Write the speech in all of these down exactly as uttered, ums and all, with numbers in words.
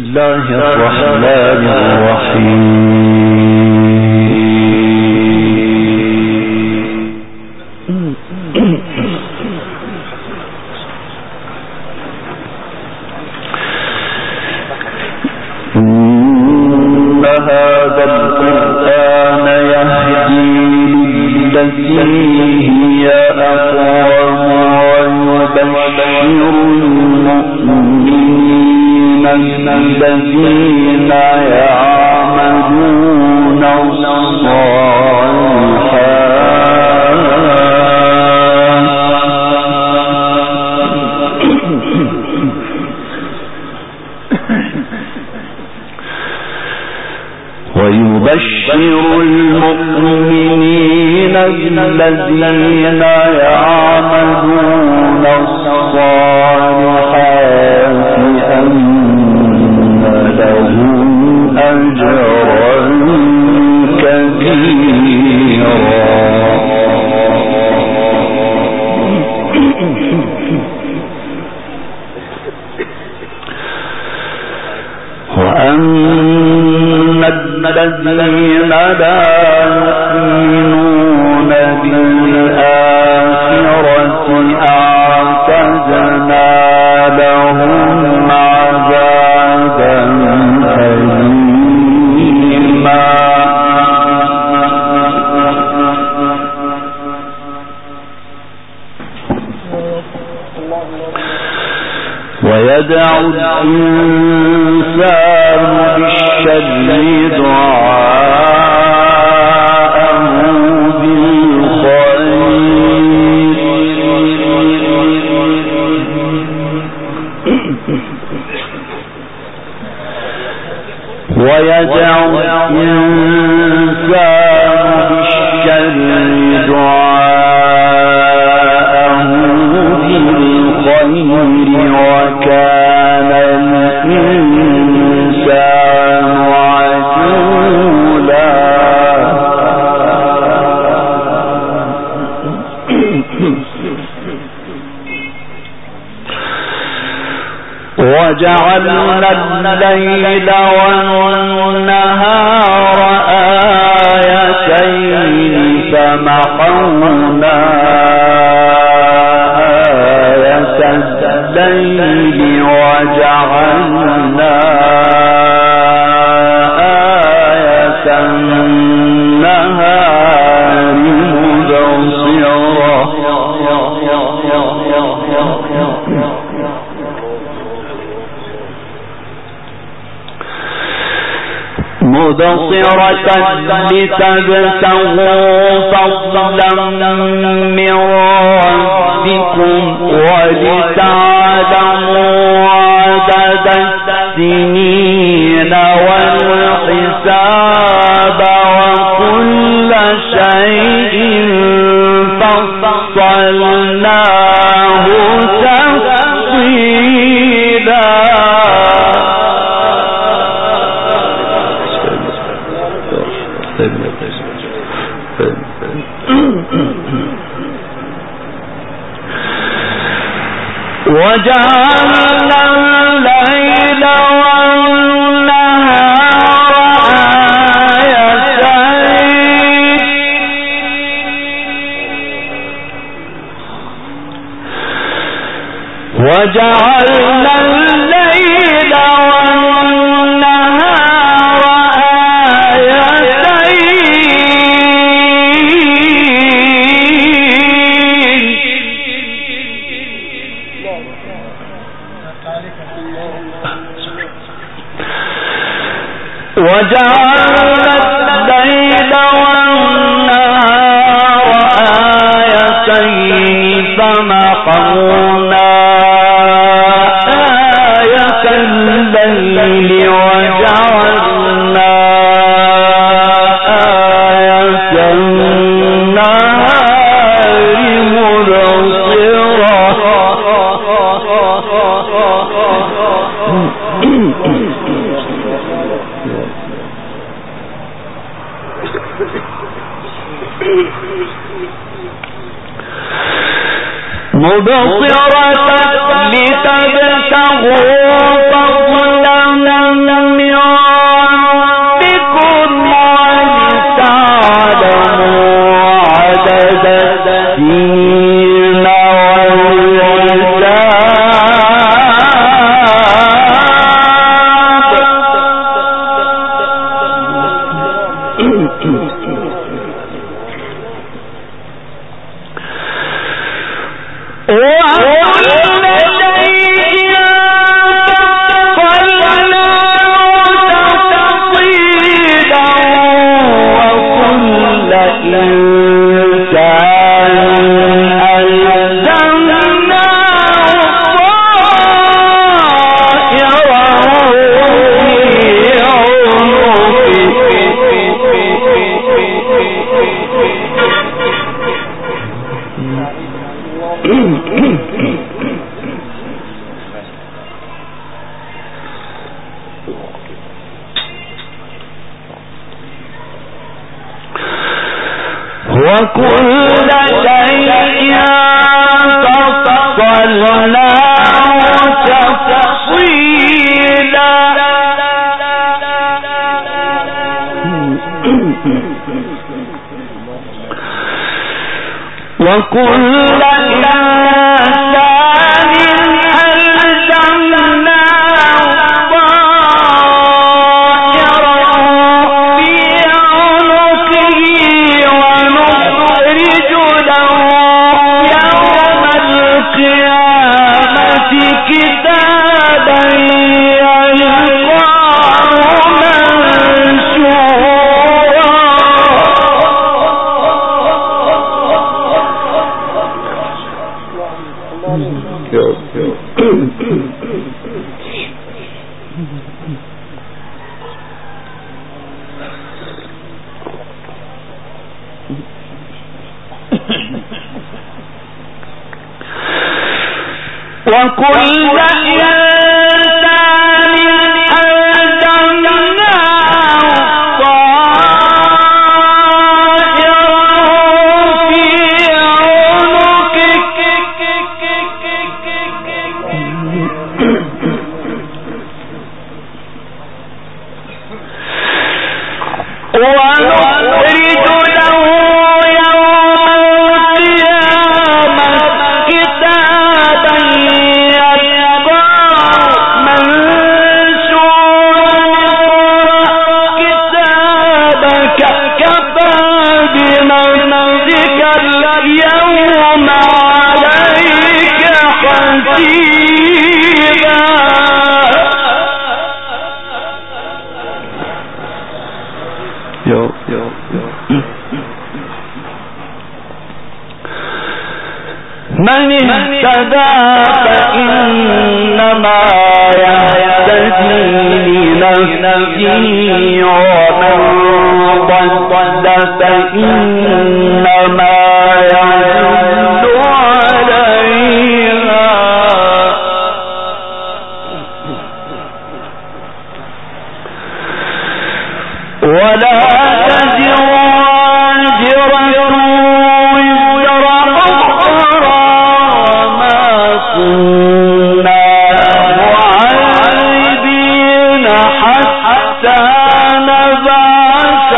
الله الرحمن الرحيم. إن هذا القرآن يهدي للتي هي أقوم ويبشر المؤمنين الذين يعملون ويبشر المؤمنين الذين يعملون الصالحات أن لهم أجرا كبيرا. وأن الذين لا يؤمنون بالآخرة أعتدنا لهم عذابا أليما. ويدع الإنسان بالشر دعاءه بالخير ويدع الإنسان بالشر دعاءه بالخير وكان الإنسان عجولا. وجعلنا الليل والنهار آيتين فمحونا آية الليل وجعلنا آية النهار مبصرة. مبصرة لتبتغوا فضلا من ربكم ولتعلموا عدد السنين والحساب وكل شيء فصلناه تفصيلا. وجعلنا الليل والنهار آيتين وجعلنا الليل والنهار وجعلنا الليل والنهار آيتين فمحونا آية الليل وجعلنا آية النهار مبصرة. مبصرة لتبتغوا فضلا وكل إنسان ألزمناه طائره في عنقه ونخرج له يوم القيامة كتابا يلقاه منشورا. وكل إنسان ألزمناه طائره في عنقه ونخرج له يوم القيامة كتابا يلقاه منشورا. كتابك كفى بنفسك اليوم عليك حسيبا. يو يو يو من اهتدى فإنما يهتدي لنفسه ومن ضل فإنما يضل عليها. ولا تزر وازرة وزر أخرى وما كنا معذبين حتى نبعث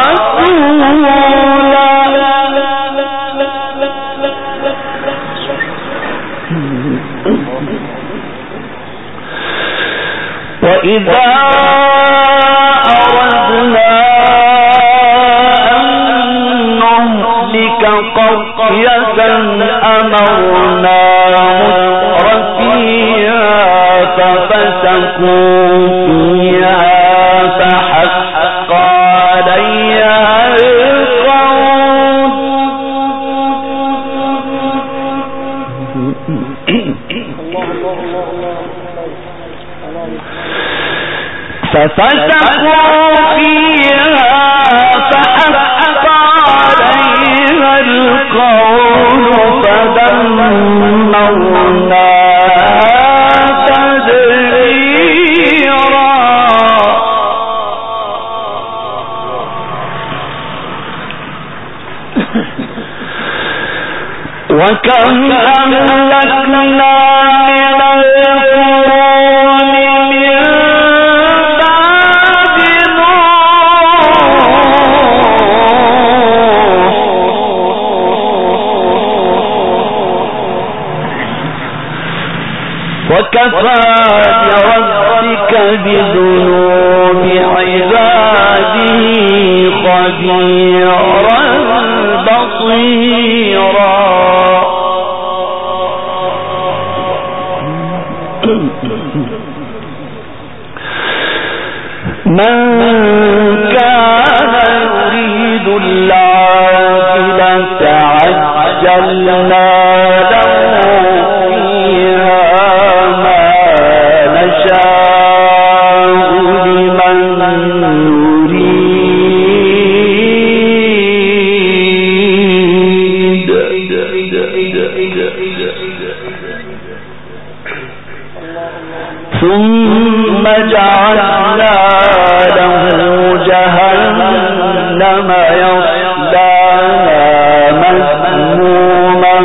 رسولا. وإذا أردنا أن نهلك قرية أمرنا مترفيها ففسقوا فيها فحق عليها القول ففسقوا فيها فحق عليها القول فدمرناها تدميرا. وكم أهلكنا من القرون من وكفى بربك بذنوب عباده خبيرا بصيرا. من كان يريد العاجلة عجلنا له فيها ما نشاء لمن نريد ثم جعلنا له جهنم يصلاها مذموما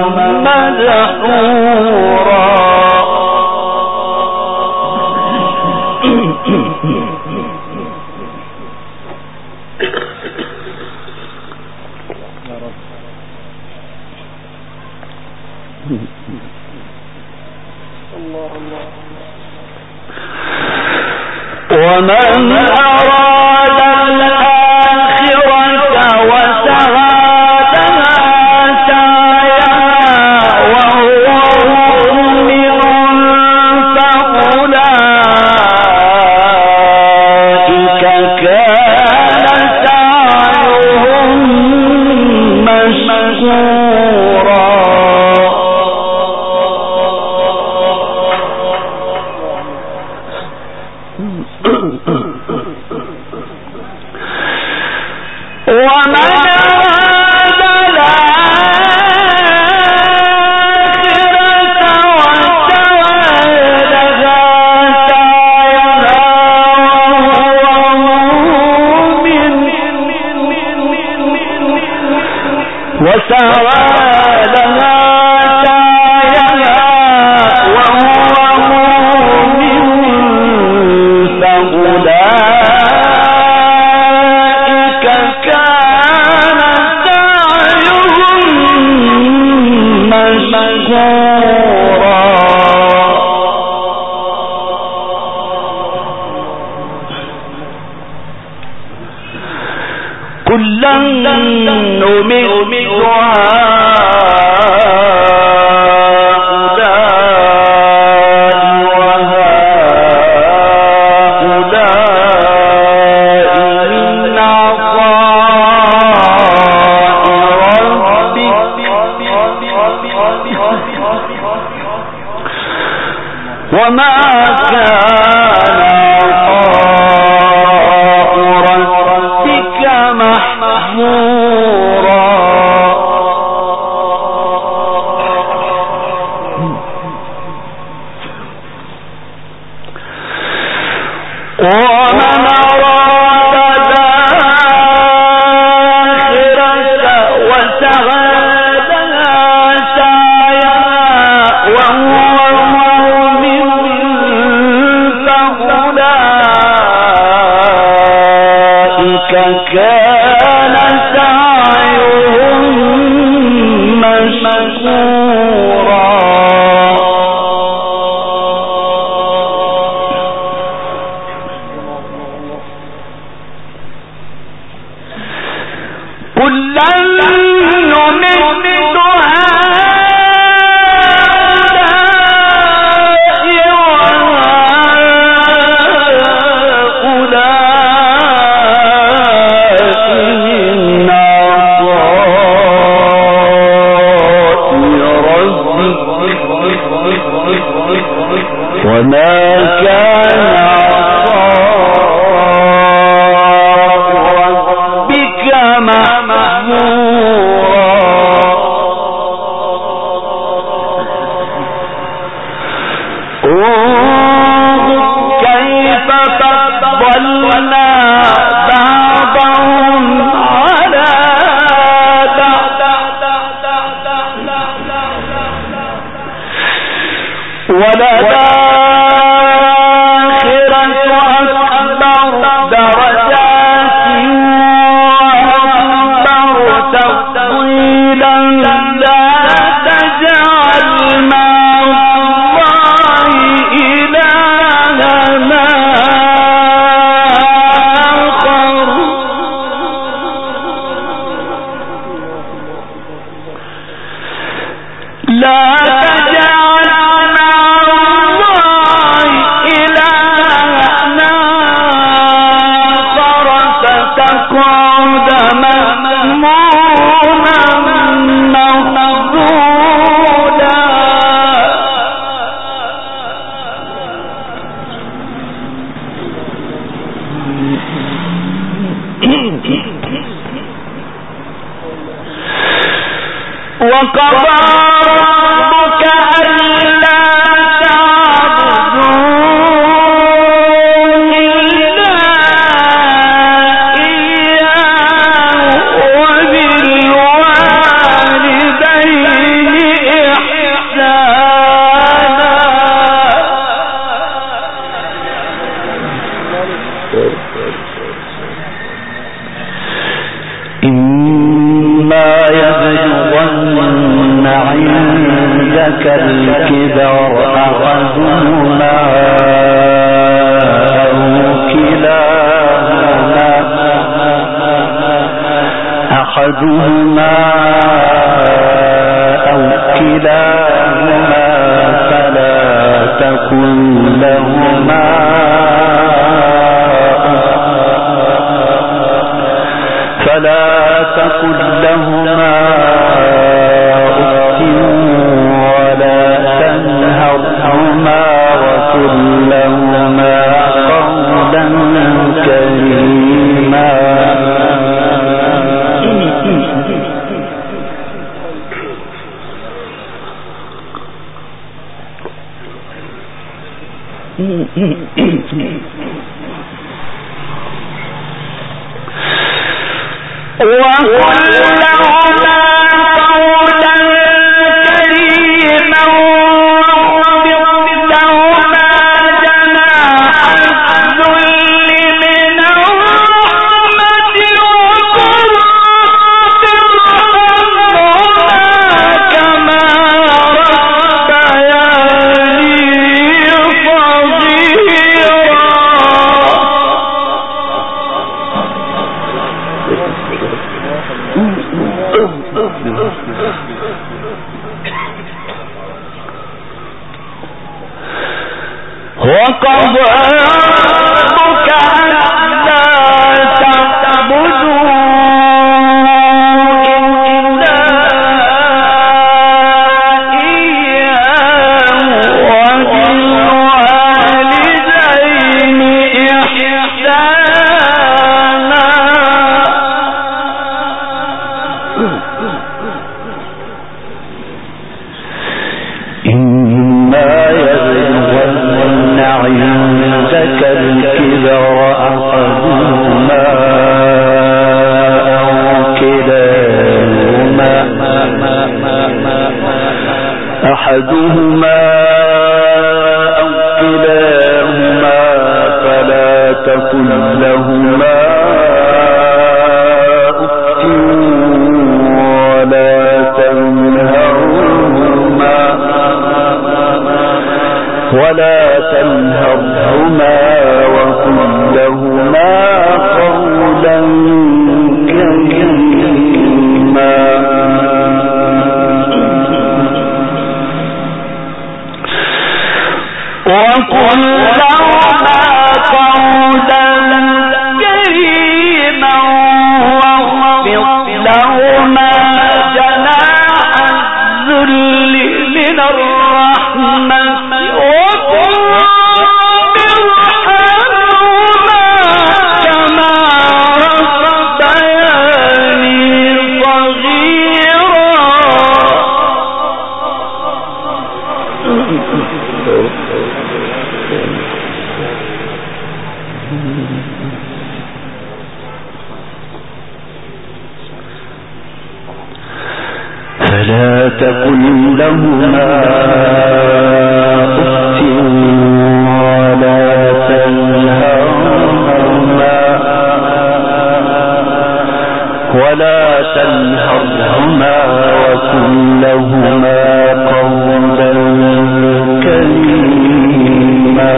مدحورا. ومن أراد الآخرة وسعى لها سعيها وهو مؤمن فأولئك كان سعيهم مشكورا. ومن أراد الآخرة وسعى لها سعيها وهو مؤمن وسعى لها سعيها وهو مؤمن فأولئك كان سعيهم مشكورا. كلا نمد هؤلاء وهؤلاء من عطاء ربك وما كان عطاء ربك محظورا. ومن أراد الآخرة وسعى لها سعيها وهو مؤمن فأولئك كان سعيهم مشكورا. كلا نمد هؤلاء وهؤلاء من عطاء ربك وما كان عطاء ربك محظورا. انظر كيف فضلنا بعضهم على بعض وللآخرة أكبر درجات وأكبر تفضيلا. لا تجعل مع الله مقعد مأمونا مخذولا وقضى ربك ألا الكبر أحدهما أو كلاهما أحدهما أو كلاهما فلا تكن لهما فلا تكن لهما لهما قولا كريما وقل لهما قولا كريما وقضى ربك ألا تعبدوا إلا إياه وبالوالدين إحسانا إما يبلغن عندك الكبر أحدهما أو كلاهما أحدهما أو كلاهما فلا تكن لهما أف ولا تنهرهما ولا تنهرهما وقل لهما قولا كريما وقل لهما قولا كريما واخفض لهما جناح الذل من الرحمة فلا تقل لهما أف ولا تنهرهما ولا تنهرهما وقل لهما قولا كريما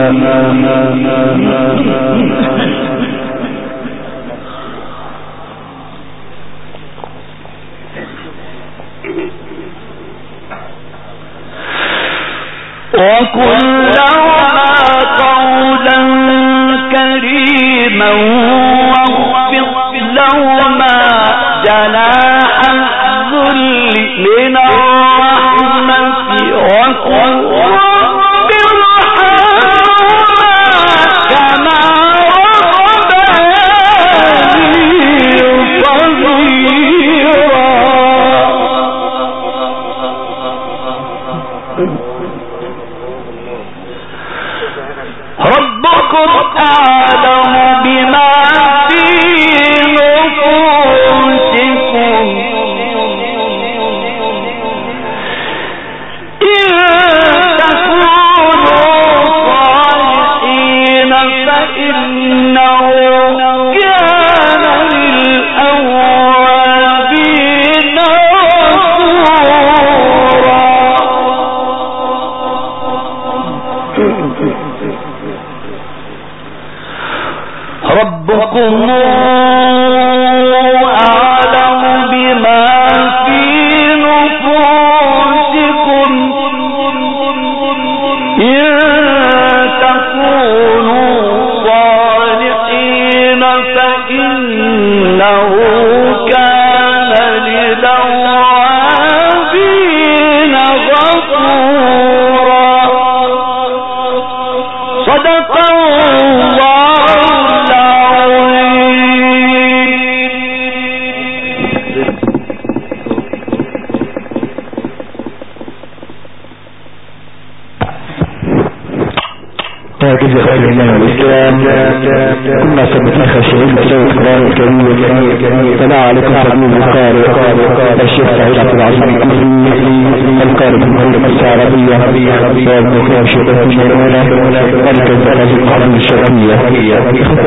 وقل لهما قولا كريما واخفض لهما جناح الذل من الرحمة وقل رب ارحمهما كما ربياني صغيرا. ربكم أعلم بما في نفوسكم إن تكونوا صالحين فإنه كان للأوابين غفورا. ربكم أعلم بما في نفوسكم إن تكونوا صالحين فإنه كان للأوابين غفورا. صدق الله. هكذا خير الإيمان والإسلام كنا سبتين خاشعين بسبب القرآن الكريم. فلا عليكم تأمين القارئ الشيخ سعيد عبد العزيز القارئ من مهندس العربية وابن كريم شيخ المشهورة الكذاب العظيم الشرقية.